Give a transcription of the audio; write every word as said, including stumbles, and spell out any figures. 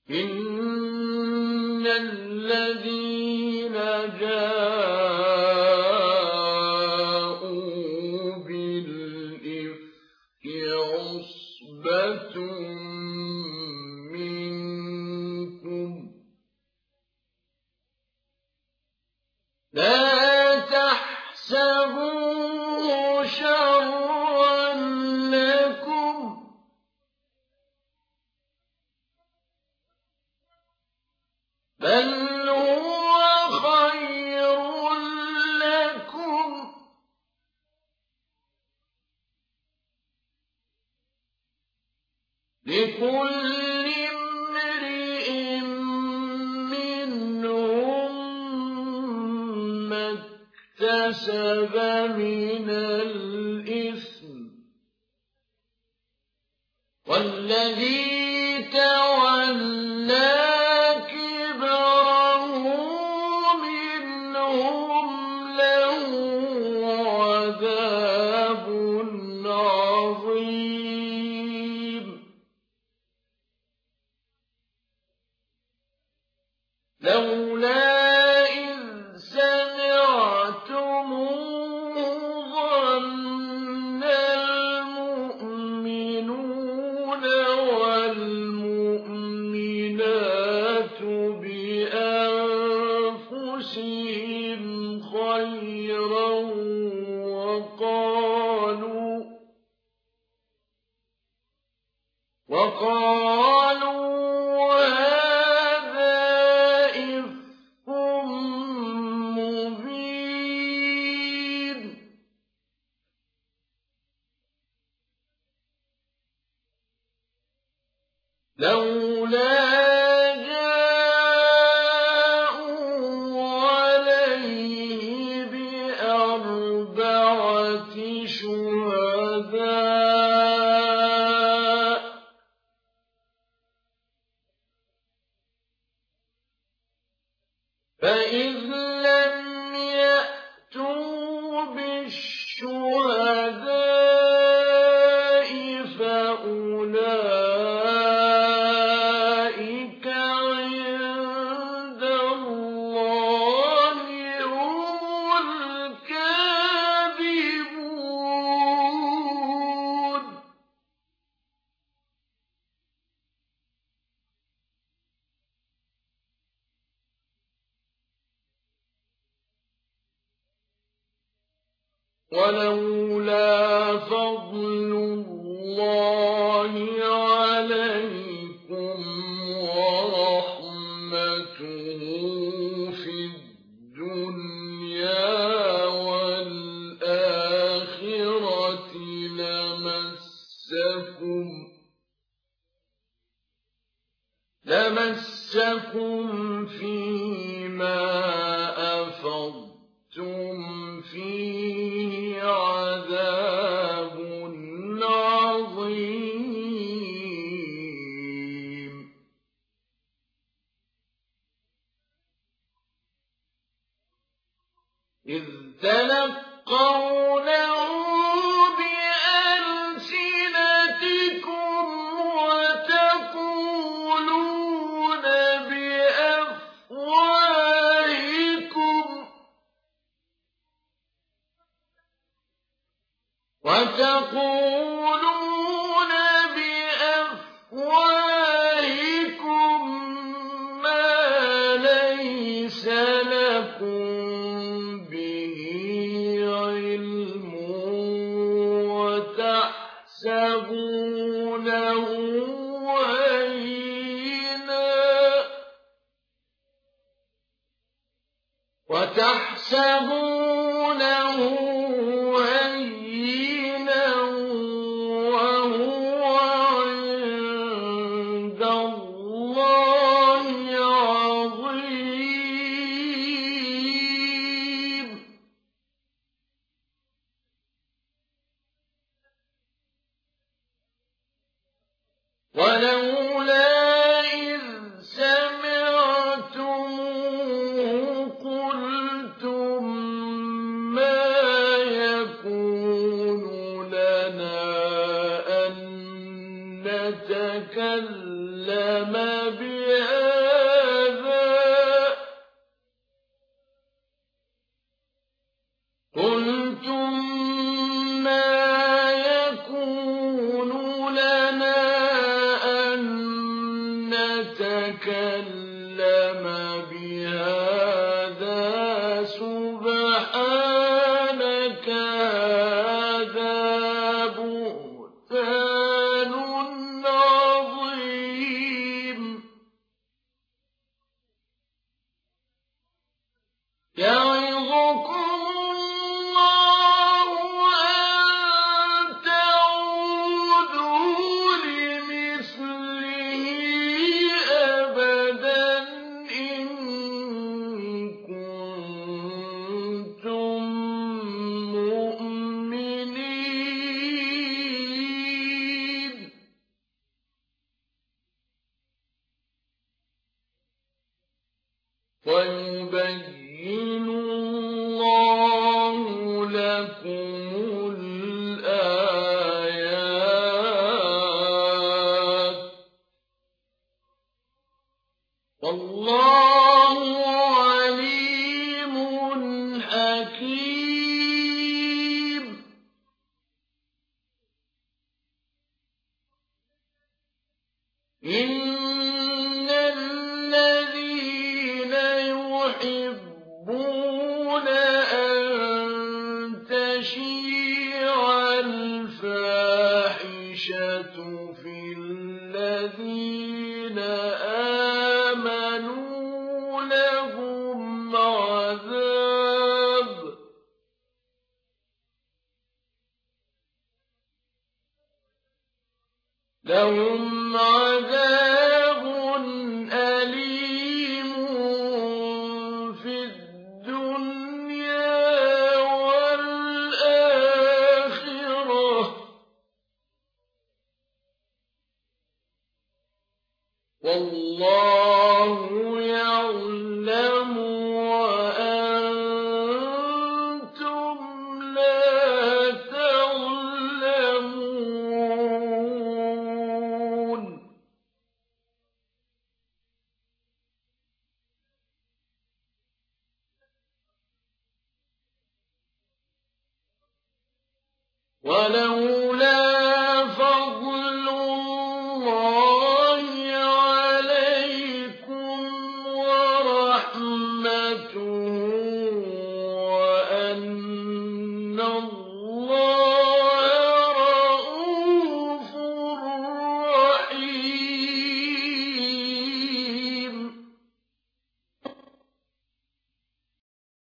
إن الذين جاءوا بالإفك عصبة منكم لا تحسبوه شرا لكم بل هو خير لكم لكل امرئ منهم ما اكتسب من الإثم والذي تولى كبره منهم له عذاب عظيم لولا إذ سمعتموه ظن المؤمنون والمؤمنات بأنفسهم خيرا وقالوا وقالوا هذا إفك مبين لولا جاءوا عليه بأربعة شهداء فإذ لم يأتوا بالشهداء فأولئك عند الله هم الكاذبون ولولا فضل الله عليكم ورحمته في الدنيا والآخرة لمسكم لمسكم فيما أفضتم فيه عذاب عظيم إذ تلقونه بألسنتكم وتقولون بأفواهكم وتقولون بأفواهكم ما ليس لكم به علم وتحسبونه هينا وتحسبونه هينا وهو عند الله عظيم ولولا إذ سمعتموه قلتم ما يكون لنا أن نتكلم بهذا لَكُمُ الْآيَاتِ ۚ وَاللَّهُ عَلِيمٌ حَكِيمٌ. إِنَّ الَّذِينَ يُحِبُّونَ أَن تَشِيعَ الْفَاحِشَةُ فِي الَّذِينَ آمَنُوا لَهُمْ عَذَابٌ لَهُمْ عَذَابٌ أَلِيمٌ فِي الدُّنْيَا وَالْآخِرَةِ ۚ وَاللَّهُ يَعْلَمُ وَأَنتُمْ لَا تَعْلَمُونَ. وَلَوْلَا فَضْلُ اللَّهِ عَلَيْكُمْ وَرَحْمَتُهُ وَأَنَّ اللَّهَ